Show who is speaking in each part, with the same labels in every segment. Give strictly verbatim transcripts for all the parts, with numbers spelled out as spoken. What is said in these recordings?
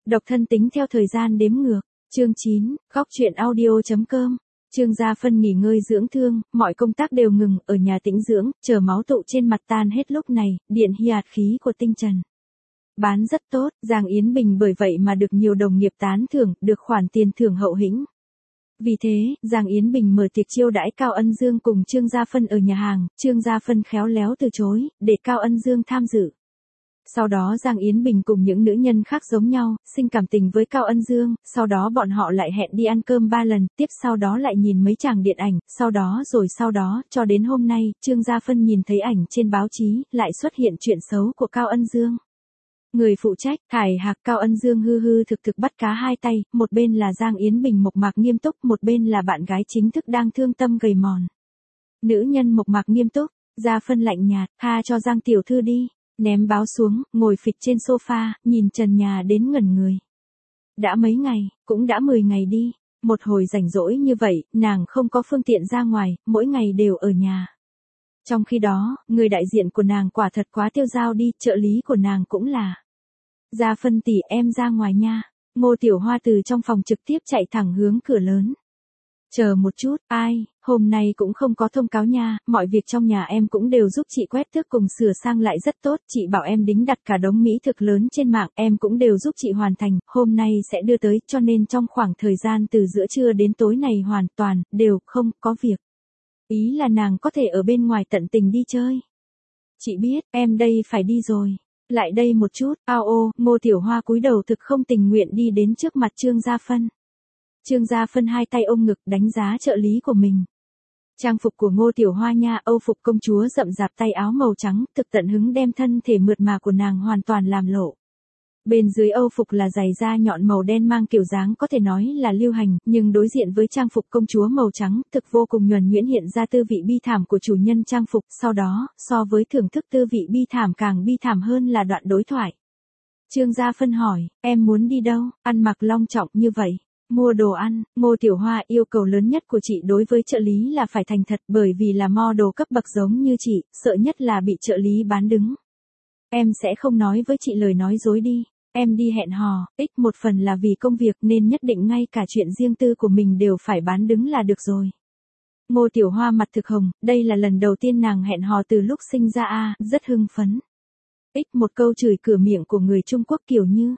Speaker 1: Độc thân tính theo thời gian đếm ngược. Chương chín, góc truyện audio chấm com. Trương Gia Phân nghỉ ngơi dưỡng thương, mọi công tác đều ngừng, ở nhà tĩnh dưỡng, chờ máu tụ trên mặt tan hết lúc này, điện hiạt khí của tinh trần. Bán rất tốt, Giang Yến Bình bởi vậy mà được nhiều đồng nghiệp tán thưởng, được khoản tiền thưởng hậu hĩnh. Vì thế, Giang Yến Bình mở tiệc chiêu đãi Cao Ân Dương cùng Trương Gia Phân ở nhà hàng, Trương Gia Phân khéo léo từ chối, để Cao Ân Dương tham dự. Sau đó Giang Yến Bình cùng những nữ nhân khác giống nhau, sinh cảm tình với Cao Ân Dương, sau đó bọn họ lại hẹn đi ăn cơm ba lần, tiếp sau đó lại nhìn mấy tràng điện ảnh, sau đó rồi sau đó, cho đến hôm nay, Trương Gia Phân nhìn thấy ảnh trên báo chí, lại xuất hiện chuyện xấu của Cao Ân Dương. Người phụ trách, thải hạc Cao Ân Dương hư hư thực thực bắt cá hai tay, một bên là Giang Yến Bình mộc mạc nghiêm túc, một bên là bạn gái chính thức đang thương tâm gầy mòn. Nữ nhân mộc mạc nghiêm túc, Gia Phân lạnh nhạt, tha cho Giang tiểu thư đi. Ném báo xuống, ngồi phịch trên sofa, nhìn trần nhà đến ngẩn người. Đã mấy ngày, cũng đã mười ngày đi, một hồi rảnh rỗi như vậy, nàng không có phương tiện ra ngoài, mỗi ngày đều ở nhà. Trong khi đó, người đại diện của nàng quả thật quá tiêu dao đi, trợ lý của nàng cũng là. Gia Phân tỷ em ra ngoài nha, Ngô Tiểu Hoa từ trong phòng trực tiếp chạy thẳng hướng cửa lớn. Chờ một chút, ai, hôm nay cũng không có thông cáo nha, mọi việc trong nhà em cũng đều giúp chị quét tước cùng sửa sang lại rất tốt, chị bảo em đính đặt cả đống mỹ thực lớn trên mạng, em cũng đều giúp chị hoàn thành, hôm nay sẽ đưa tới, cho nên trong khoảng thời gian từ giữa trưa đến tối này hoàn toàn, đều không có việc. Ý là nàng có thể ở bên ngoài tận tình đi chơi. Chị biết, em đây phải đi rồi. Lại đây một chút, ao ô, Ngô Tiểu Hoa cúi đầu thực không tình nguyện đi đến trước mặt Trương Gia Phân. Trương Gia Phân hai tay ôm ngực đánh giá trợ lý của mình. Trang phục của Ngô Tiểu Hoa nha, Âu phục công chúa rậm rạp tay áo màu trắng, thực tận hứng đem thân thể mượt mà của nàng hoàn toàn làm lộ. Bên dưới Âu phục là giày da nhọn màu đen mang kiểu dáng có thể nói là lưu hành, nhưng đối diện với trang phục công chúa màu trắng, thực vô cùng nhuần nhuyễn hiện ra tư vị bi thảm của chủ nhân trang phục, sau đó, so với thưởng thức tư vị bi thảm càng bi thảm hơn là đoạn đối thoại. Trương Gia Phân hỏi, em muốn đi đâu, ăn mặc long trọng như vậy. Mua đồ ăn, Ngô Tiểu Hoa yêu cầu lớn nhất của chị đối với trợ lý là phải thành thật bởi vì là model cấp bậc giống như chị, sợ nhất là bị trợ lý bán đứng. Em sẽ không nói với chị lời nói dối đi, em đi hẹn hò, ít một phần là vì công việc nên nhất định ngay cả chuyện riêng tư của mình đều phải bán đứng là được rồi. Ngô Tiểu Hoa mặt thực hồng, đây là lần đầu tiên nàng hẹn hò từ lúc sinh ra a, rất hưng phấn. Ít một câu chửi cửa miệng của người Trung Quốc kiểu như.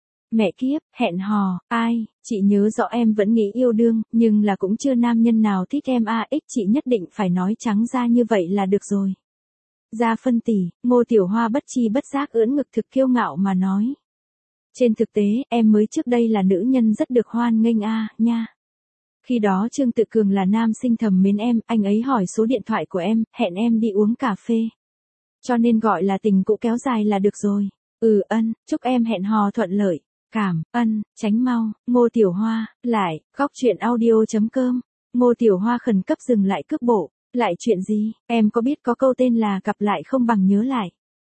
Speaker 1: Mẹ kiếp, hẹn hò, ai, chị nhớ rõ em vẫn nghĩ yêu đương, nhưng là cũng chưa nam nhân nào thích em a ích chị nhất định phải nói trắng ra như vậy là được rồi. Gia Phân tỷ, Ngô Tiểu Hoa bất chi bất giác ưỡn ngực thực kiêu ngạo mà nói. Trên thực tế, em mới trước đây là nữ nhân rất được hoan nghênh a nha. Khi đó Trương Tự Cường là nam sinh thầm mến em, anh ấy hỏi số điện thoại của em, hẹn em đi uống cà phê. Cho nên gọi là tình cũ kéo dài là được rồi. Ừ ân, chúc em hẹn hò thuận lợi. Cảm, ân, tránh mau, Ngô Tiểu Hoa, lại, góc truyện audio chấm com. Ngô Tiểu Hoa khẩn cấp dừng lại cước bộ, lại chuyện gì, em có biết có câu tên là gặp lại không bằng nhớ lại.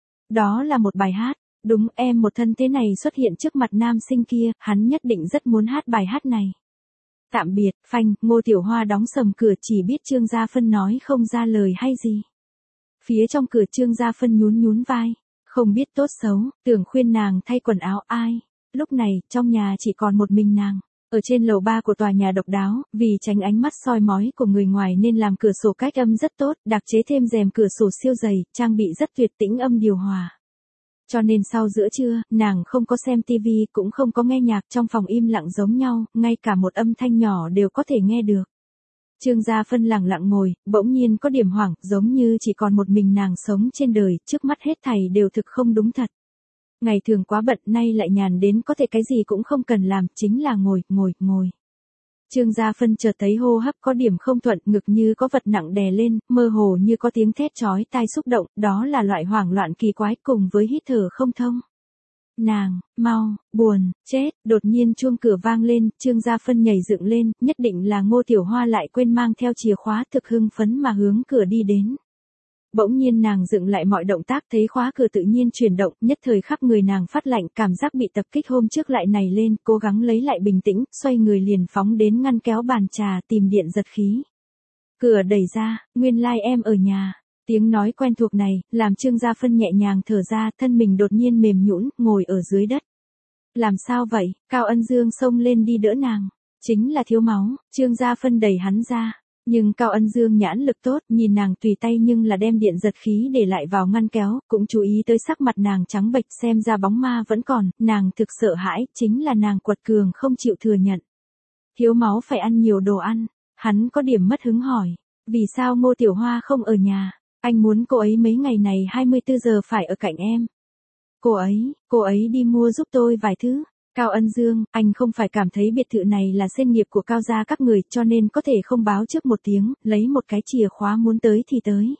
Speaker 1: Đó là một bài hát, đúng em một thân thế này xuất hiện trước mặt nam sinh kia, hắn nhất định rất muốn hát bài hát này. Tạm biệt, phanh, Ngô Tiểu Hoa đóng sầm cửa chỉ biết Trương Gia Phân nói không ra lời hay gì. Phía trong cửa Trương Gia Phân nhún nhún vai, không biết tốt xấu, tưởng khuyên nàng thay quần áo ai. Lúc này, trong nhà chỉ còn một mình nàng. Ở trên lầu ba của tòa nhà độc đáo, vì tránh ánh mắt soi mói của người ngoài nên làm cửa sổ cách âm rất tốt, đặc chế thêm rèm cửa sổ siêu dày, trang bị rất tuyệt tĩnh âm điều hòa. Cho nên sau giữa trưa, nàng không có xem tivi, cũng không có nghe nhạc, trong phòng im lặng giống nhau, ngay cả một âm thanh nhỏ đều có thể nghe được. Trương Gia Phân lặng lặng ngồi, bỗng nhiên có điểm hoảng, giống như chỉ còn một mình nàng sống trên đời, trước mắt hết thảy đều thực không đúng thật. Ngày thường quá bận nay lại nhàn đến có thể cái gì cũng không cần làm, chính là ngồi, ngồi, ngồi. Trương Gia Phân chợt thấy hô hấp có điểm không thuận, ngực như có vật nặng đè lên, mơ hồ như có tiếng thét chói tai xúc động, đó là loại hoảng loạn kỳ quái cùng với hít thở không thông. Nàng, mau, buồn, chết, đột nhiên chuông cửa vang lên, Trương Gia Phân nhảy dựng lên, nhất định là Ngô Tiểu Hoa lại quên mang theo chìa khóa thực hưng phấn mà hướng cửa đi đến. Bỗng nhiên nàng dựng lại mọi động tác thấy khóa cửa tự nhiên chuyển động, nhất thời khắp người nàng phát lạnh, cảm giác bị tập kích hôm trước lại nảy lên, cố gắng lấy lại bình tĩnh, xoay người liền phóng đến ngăn kéo bàn trà tìm điện giật khí. Cửa đẩy ra, nguyên lai like em ở nhà. Tiếng nói quen thuộc này, làm Trương Gia Phân nhẹ nhàng thở ra, thân mình đột nhiên mềm nhũn, ngồi ở dưới đất. Làm sao vậy? Cao Ân Dương xông lên đi đỡ nàng. Chính là thiếu máu, Trương Gia Phân đẩy hắn ra. Nhưng Cao Ân Dương nhãn lực tốt, nhìn nàng tùy tay nhưng là đem điện giật khí để lại vào ngăn kéo, cũng chú ý tới sắc mặt nàng trắng bệch, xem ra bóng ma vẫn còn, nàng thực sợ hãi, chính là nàng quật cường không chịu thừa nhận. Thiếu máu phải ăn nhiều đồ ăn, hắn có điểm mất hứng hỏi, vì sao Ngô Tiểu Hoa không ở nhà, anh muốn cô ấy mấy ngày này hai mươi tư giờ phải ở cạnh em. Cô ấy, cô ấy đi mua giúp tôi vài thứ. Cao Ân Dương, anh không phải cảm thấy biệt thự này là xên nghiệp của Cao gia các người cho nên có thể không báo trước một tiếng, lấy một cái chìa khóa muốn tới thì tới.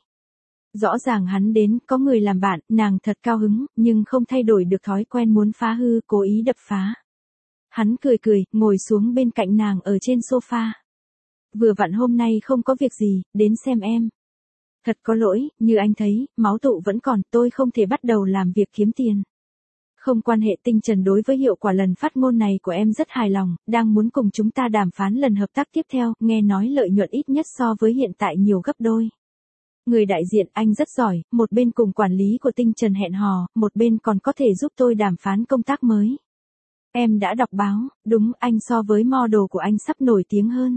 Speaker 1: Rõ ràng hắn đến, có người làm bạn, nàng thật cao hứng, nhưng không thay đổi được thói quen muốn phá hư, cố ý đập phá. Hắn cười cười, ngồi xuống bên cạnh nàng ở trên sofa. Vừa vặn hôm nay không có việc gì, đến xem em. Thật có lỗi, như anh thấy, máu tụ vẫn còn, tôi không thể bắt đầu làm việc kiếm tiền. Không quan hệ, Tinh Trần đối với hiệu quả lần phát ngôn này của em rất hài lòng, đang muốn cùng chúng ta đàm phán lần hợp tác tiếp theo, nghe nói lợi nhuận ít nhất so với hiện tại nhiều gấp đôi. Người đại diện anh rất giỏi, một bên cùng quản lý của Tinh Trần hẹn hò, một bên còn có thể giúp tôi đàm phán công tác mới. Em đã đọc báo, đúng, anh so với model của anh sắp nổi tiếng hơn.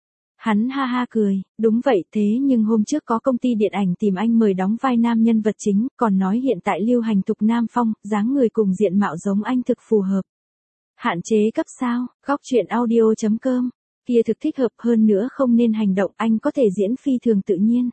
Speaker 1: Hắn ha ha cười, đúng vậy, thế nhưng hôm trước có công ty điện ảnh tìm anh mời đóng vai nam nhân vật chính, còn nói hiện tại lưu hành tục nam phong, dáng người cùng diện mạo giống anh thực phù hợp. Hạn chế cấp sao, góc chuyện audio chấm com, kia thực thích hợp, hơn nữa không nên hành động, anh có thể diễn phi thường tự nhiên.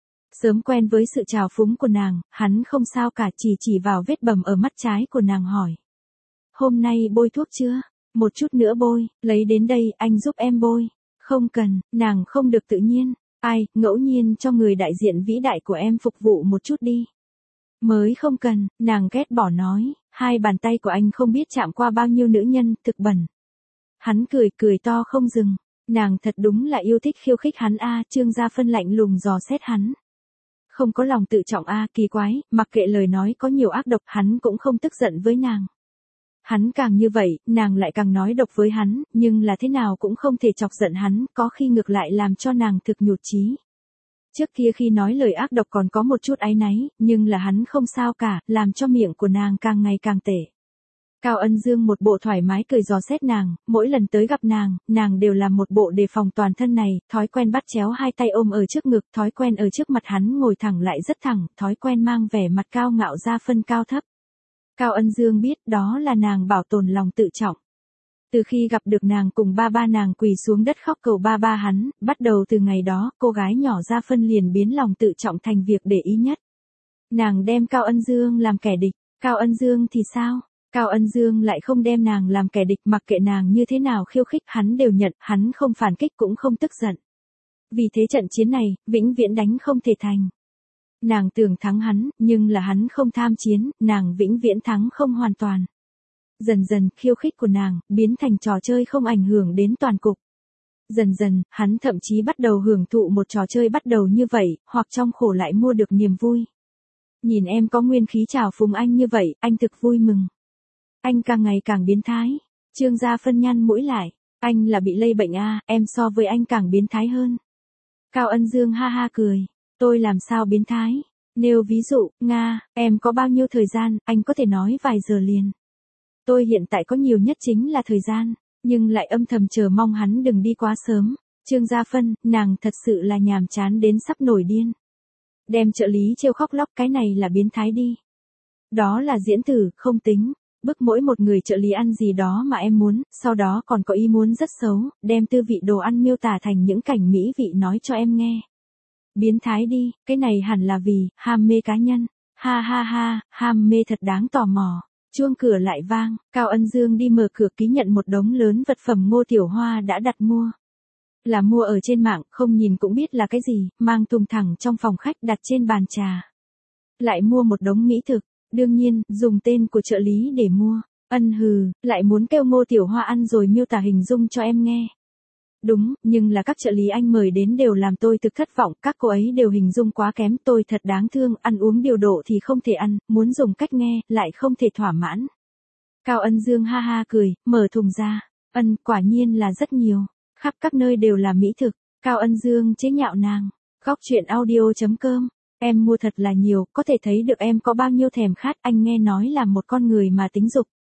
Speaker 1: Sớm quen với sự trào phúng của nàng, hắn không sao cả, chỉ chỉ vào vết bầm ở mắt trái của nàng hỏi. Hôm nay bôi thuốc chưa? Một chút nữa bôi, lấy đến đây, anh giúp em bôi. Không cần, nàng không được tự nhiên. Ai, ngẫu nhiên cho người đại diện vĩ đại của em phục vụ một chút đi. Mới không cần, nàng ghét bỏ nói, hai bàn tay của anh không biết chạm qua bao nhiêu nữ nhân, thực bẩn. Hắn cười, cười to không dừng. Nàng thật đúng là yêu thích khiêu khích hắn a. Trương Gia Phân lạnh lùng dò xét hắn. Không có lòng tự trọng a, kỳ quái, mặc kệ lời nói có nhiều ác độc, hắn cũng không tức giận với nàng. Hắn càng như vậy, nàng lại càng nói độc với hắn, nhưng là thế nào cũng không thể chọc giận hắn, có khi ngược lại làm cho nàng thực nhụt chí. Trước kia khi nói lời ác độc còn có một chút áy náy, nhưng là hắn không sao cả, làm cho miệng của nàng càng ngày càng tệ. Cao Ân Dương một bộ thoải mái cười dò xét nàng, mỗi lần tới gặp nàng, nàng đều làm một bộ đề phòng toàn thân này, thói quen bắt chéo hai tay ôm ở trước ngực, thói quen ở trước mặt hắn ngồi thẳng lại rất thẳng, thói quen mang vẻ mặt cao ngạo ra phân cao thấp. Cao Ân Dương biết đó là nàng bảo tồn lòng tự trọng. Từ khi gặp được nàng cùng ba ba nàng quỳ xuống đất khóc cầu ba ba hắn, bắt đầu từ ngày đó, cô gái nhỏ Gia Phân liền biến lòng tự trọng thành việc để ý nhất. Nàng đem Cao Ân Dương làm kẻ địch, Cao Ân Dương thì sao? Cao Ân Dương lại không đem nàng làm kẻ địch, mặc kệ nàng như thế nào khiêu khích hắn đều nhận, hắn không phản kích cũng không tức giận. Vì thế trận chiến này, vĩnh viễn đánh không thể thành. Nàng tưởng thắng hắn, nhưng là hắn không tham chiến, nàng vĩnh viễn thắng không hoàn toàn. Dần dần, khiêu khích của nàng, biến thành trò chơi không ảnh hưởng đến toàn cục. Dần dần, hắn thậm chí bắt đầu hưởng thụ một trò chơi bắt đầu như vậy, hoặc trong khổ lại mua được niềm vui. Nhìn em có nguyên khí chào phúng anh như vậy, anh thực vui mừng. Anh càng ngày càng biến thái. Trương Gia Phân nhăn mũi lại. Anh là bị lây bệnh a, em so với anh càng biến thái hơn. Cao Ân Dương ha ha cười. Tôi làm sao biến thái? Nêu ví dụ, Nga, em có bao nhiêu thời gian, anh có thể nói vài giờ liền. Tôi hiện tại có nhiều nhất chính là thời gian, nhưng lại âm thầm chờ mong hắn đừng đi quá sớm. Trương Gia Phân, nàng thật sự là nhàm chán đến sắp nổi điên. Đem trợ lý trêu khóc lóc, cái này là biến thái đi. Đó là diễn tử, không tính. Bức mỗi một người trợ lý ăn gì đó mà em muốn, sau đó còn có ý muốn rất xấu, đem tư vị đồ ăn miêu tả thành những cảnh mỹ vị nói cho em nghe. Biến thái đi, cái này hẳn là vì, ham mê cá nhân. Ha ha ha, ham mê thật đáng tò mò. Chuông cửa lại vang, Cao Ân Dương đi mở cửa ký nhận một đống lớn vật phẩm Ngô Tiểu Hoa đã đặt mua. Là mua ở trên mạng, không nhìn cũng biết là cái gì, mang thùng thẳng trong phòng khách đặt trên bàn trà. Lại mua một đống mỹ thực, đương nhiên, dùng tên của trợ lý để mua. Ân hừ, lại muốn kêu Ngô Tiểu Hoa ăn rồi miêu tả hình dung cho em nghe. Đúng, nhưng là các trợ lý anh mời đến đều làm tôi thực thất vọng, các cô ấy đều hình dung quá kém, tôi thật đáng thương, ăn uống điều độ thì không thể ăn, muốn dùng cách nghe, lại không thể thỏa mãn. Cao Ân Dương ha ha cười, mở thùng ra. Ân, quả nhiên là rất nhiều, khắp các nơi đều là mỹ thực. Cao Ân Dương chế nhạo nàng. Góc chuyện audio chấm com, em mua thật là nhiều, có thể thấy được em có bao nhiêu thèm khát, anh nghe nói là một con người mà tính dục.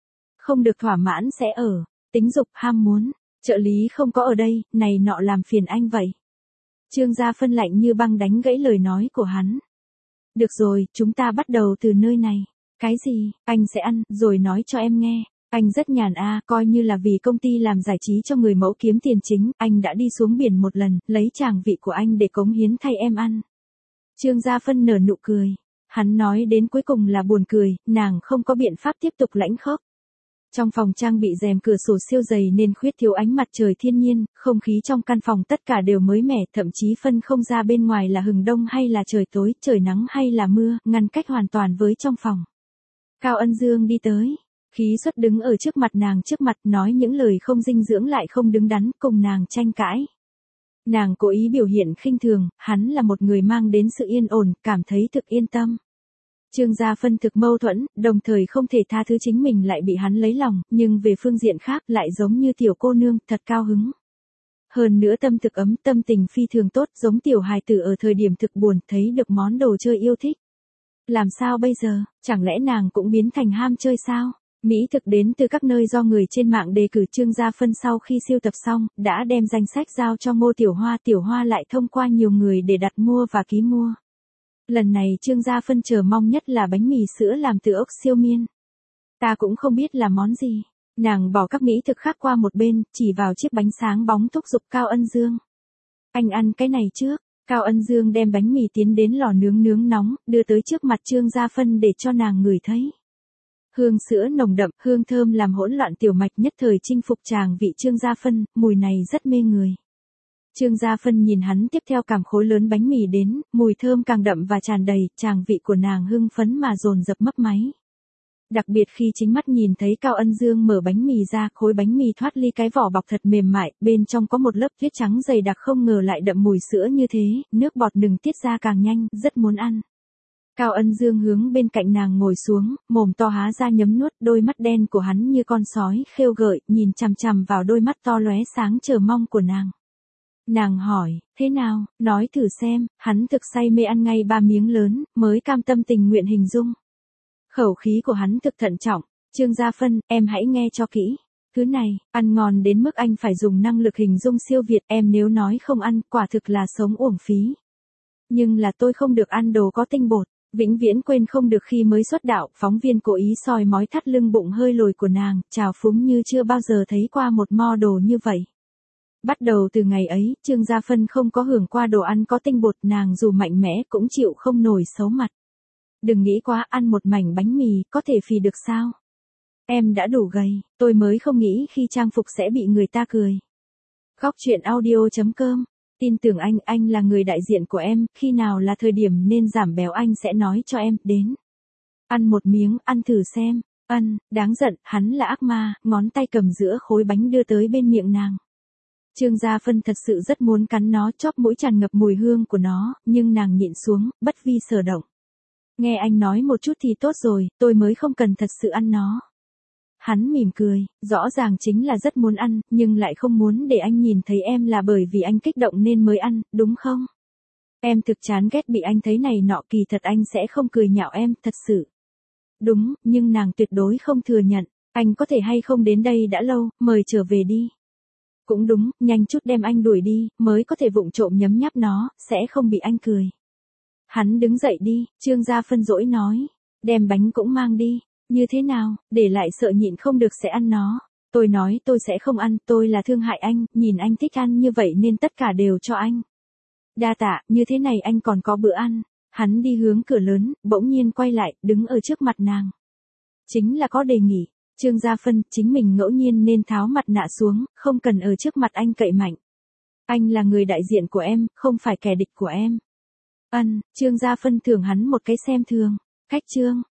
Speaker 1: không được thỏa mãn sẽ ở, tính dục ham muốn, trợ lý không có ở đây, này nọ làm phiền anh vậy. Trương Gia Phân lạnh như băng đánh gãy lời nói của hắn. Được rồi, chúng ta bắt đầu từ nơi này. Cái gì, anh sẽ ăn, rồi nói cho em nghe. Anh rất nhàn a, à, coi như là vì công ty làm giải trí cho người mẫu kiếm tiền chính, anh đã đi xuống biển một lần, lấy tràng vị của anh để cống hiến thay em ăn. Trương Gia Phân nở nụ cười. Hắn nói đến cuối cùng là buồn cười, nàng không có biện pháp tiếp tục lãnh khốc. Trong phòng trang bị rèm cửa sổ siêu dày nên khuyết thiếu ánh mặt trời thiên nhiên, không khí trong căn phòng tất cả đều mới mẻ, thậm chí phân không ra bên ngoài là hừng đông hay là trời tối, trời nắng hay là mưa, ngăn cách hoàn toàn với trong phòng. Cao Ân Dương đi tới, khí suất đứng ở trước mặt nàng trước mặt nói những lời không dinh dưỡng lại không đứng đắn cùng nàng tranh cãi. Nàng cố ý biểu hiện khinh thường, hắn là một người mang đến sự yên ổn, cảm thấy thực yên tâm. Trương Gia Phân thực mâu thuẫn, đồng thời không thể tha thứ chính mình lại bị hắn lấy lòng, nhưng về phương diện khác lại giống như tiểu cô nương, thật cao hứng. Hơn nữa tâm thực ấm, tâm tình phi thường tốt, giống tiểu hài tử ở thời điểm thực buồn, thấy được món đồ chơi yêu thích. Làm sao bây giờ, chẳng lẽ nàng cũng biến thành ham chơi sao? Mỹ thực đến từ các nơi do người trên mạng đề cử. Trương Gia Phân sau khi siêu tập xong, đã đem danh sách giao cho Ngô Tiểu Hoa, Tiểu Hoa lại thông qua nhiều người để đặt mua và ký mua. Lần này Trương Gia Phân chờ mong nhất là bánh mì sữa làm từ ốc siêu miên. Ta cũng không biết là món gì. Nàng bỏ các mỹ thực khác qua một bên, chỉ vào chiếc bánh sáng bóng thúc giục Cao Ân Dương. Anh ăn cái này trước. Cao Ân Dương đem bánh mì tiến đến lò nướng nướng nóng, đưa tới trước mặt Trương Gia Phân để cho nàng ngửi thấy. Hương sữa nồng đậm, hương thơm làm hỗn loạn tiểu mạch nhất thời chinh phục tràng vị Trương Gia Phân, mùi này rất mê người. Trương Gia Phân nhìn hắn tiếp theo cảm khối lớn bánh mì đến, mùi thơm càng đậm và tràn đầy, tràng vị của nàng hưng phấn mà dồn dập mấp máy. Đặc biệt khi chính mắt nhìn thấy Cao Ân Dương mở bánh mì ra, khối bánh mì thoát ly cái vỏ bọc thật mềm mại, bên trong có một lớp tuyết trắng dày đặc không ngờ lại đậm mùi sữa như thế, nước bọt nừng tiết ra càng nhanh, rất muốn ăn. Cao Ân Dương hướng bên cạnh nàng ngồi xuống, mồm to há ra nhấm nuốt, đôi mắt đen của hắn như con sói, khêu gợi, nhìn chằm chằm vào đôi mắt to lóe sáng chờ mong của nàng. Nàng hỏi, thế nào, nói thử xem, hắn thực say mê ăn ngay ba miếng lớn, mới cam tâm tình nguyện hình dung. Khẩu khí của hắn thực thận trọng, Trương Gia Phân, em hãy nghe cho kỹ. Thứ này, ăn ngon đến mức anh phải dùng năng lực hình dung siêu việt, em nếu nói không ăn, quả thực là sống uổng phí. Nhưng là tôi không được ăn đồ có tinh bột, vĩnh viễn quên không được khi mới xuất đạo, phóng viên cố ý soi mói thắt lưng bụng hơi lồi của nàng, trào phúng như chưa bao giờ thấy qua một mo đồ như vậy. Bắt đầu từ ngày ấy, Trương Gia Phân không có hưởng qua đồ ăn có tinh bột, nàng dù mạnh mẽ cũng chịu không nổi xấu mặt. Đừng nghĩ quá, ăn một mảnh bánh mì, có thể phì được sao? Em đã đủ gầy, tôi mới không nghĩ khi trang phục sẽ bị người ta cười. Góc truyện audio chấm com, tin tưởng anh, anh là người đại diện của em, khi nào là thời điểm nên giảm béo anh sẽ nói cho em, đến. Ăn một miếng, ăn thử xem, ăn, đáng giận, hắn là ác ma, ngón tay cầm giữa khối bánh đưa tới bên miệng nàng. Trương Gia Phân thật sự rất muốn cắn nó, chóp mũi tràn ngập mùi hương của nó, nhưng nàng nhịn xuống, bất vi sở động. Nghe anh nói một chút thì tốt rồi, tôi mới không cần thật sự ăn nó. Hắn mỉm cười, rõ ràng chính là rất muốn ăn, nhưng lại không muốn để anh nhìn thấy em là bởi vì anh kích động nên mới ăn, đúng không? Em thực chán ghét bị anh thấy này nọ, kỳ thật anh sẽ không cười nhạo em, thật sự. Đúng, nhưng nàng tuyệt đối không thừa nhận, anh có thể hay không đến đây đã lâu, mời trở về đi. Cũng đúng, nhanh chút đem anh đuổi đi, mới có thể vụng trộm nhấm nháp nó, sẽ không bị anh cười. Hắn đứng dậy đi, Trương Gia Phân dỗi nói, đem bánh cũng mang đi, như thế nào, để lại sợ nhịn không được sẽ ăn nó. Tôi nói tôi sẽ không ăn, tôi là thương hại anh, nhìn anh thích ăn như vậy nên tất cả đều cho anh. Đa tạ, như thế này anh còn có bữa ăn. Hắn đi hướng cửa lớn, bỗng nhiên quay lại, đứng ở trước mặt nàng. Chính là có đề nghị. Trương Gia Phân, chính mình ngẫu nhiên nên tháo mặt nạ xuống, không cần ở trước mặt anh cậy mạnh. Anh là người đại diện của em, không phải kẻ địch của em. Ân, Trương Gia Phân thưởng hắn một cái xem thường. Cách Trương,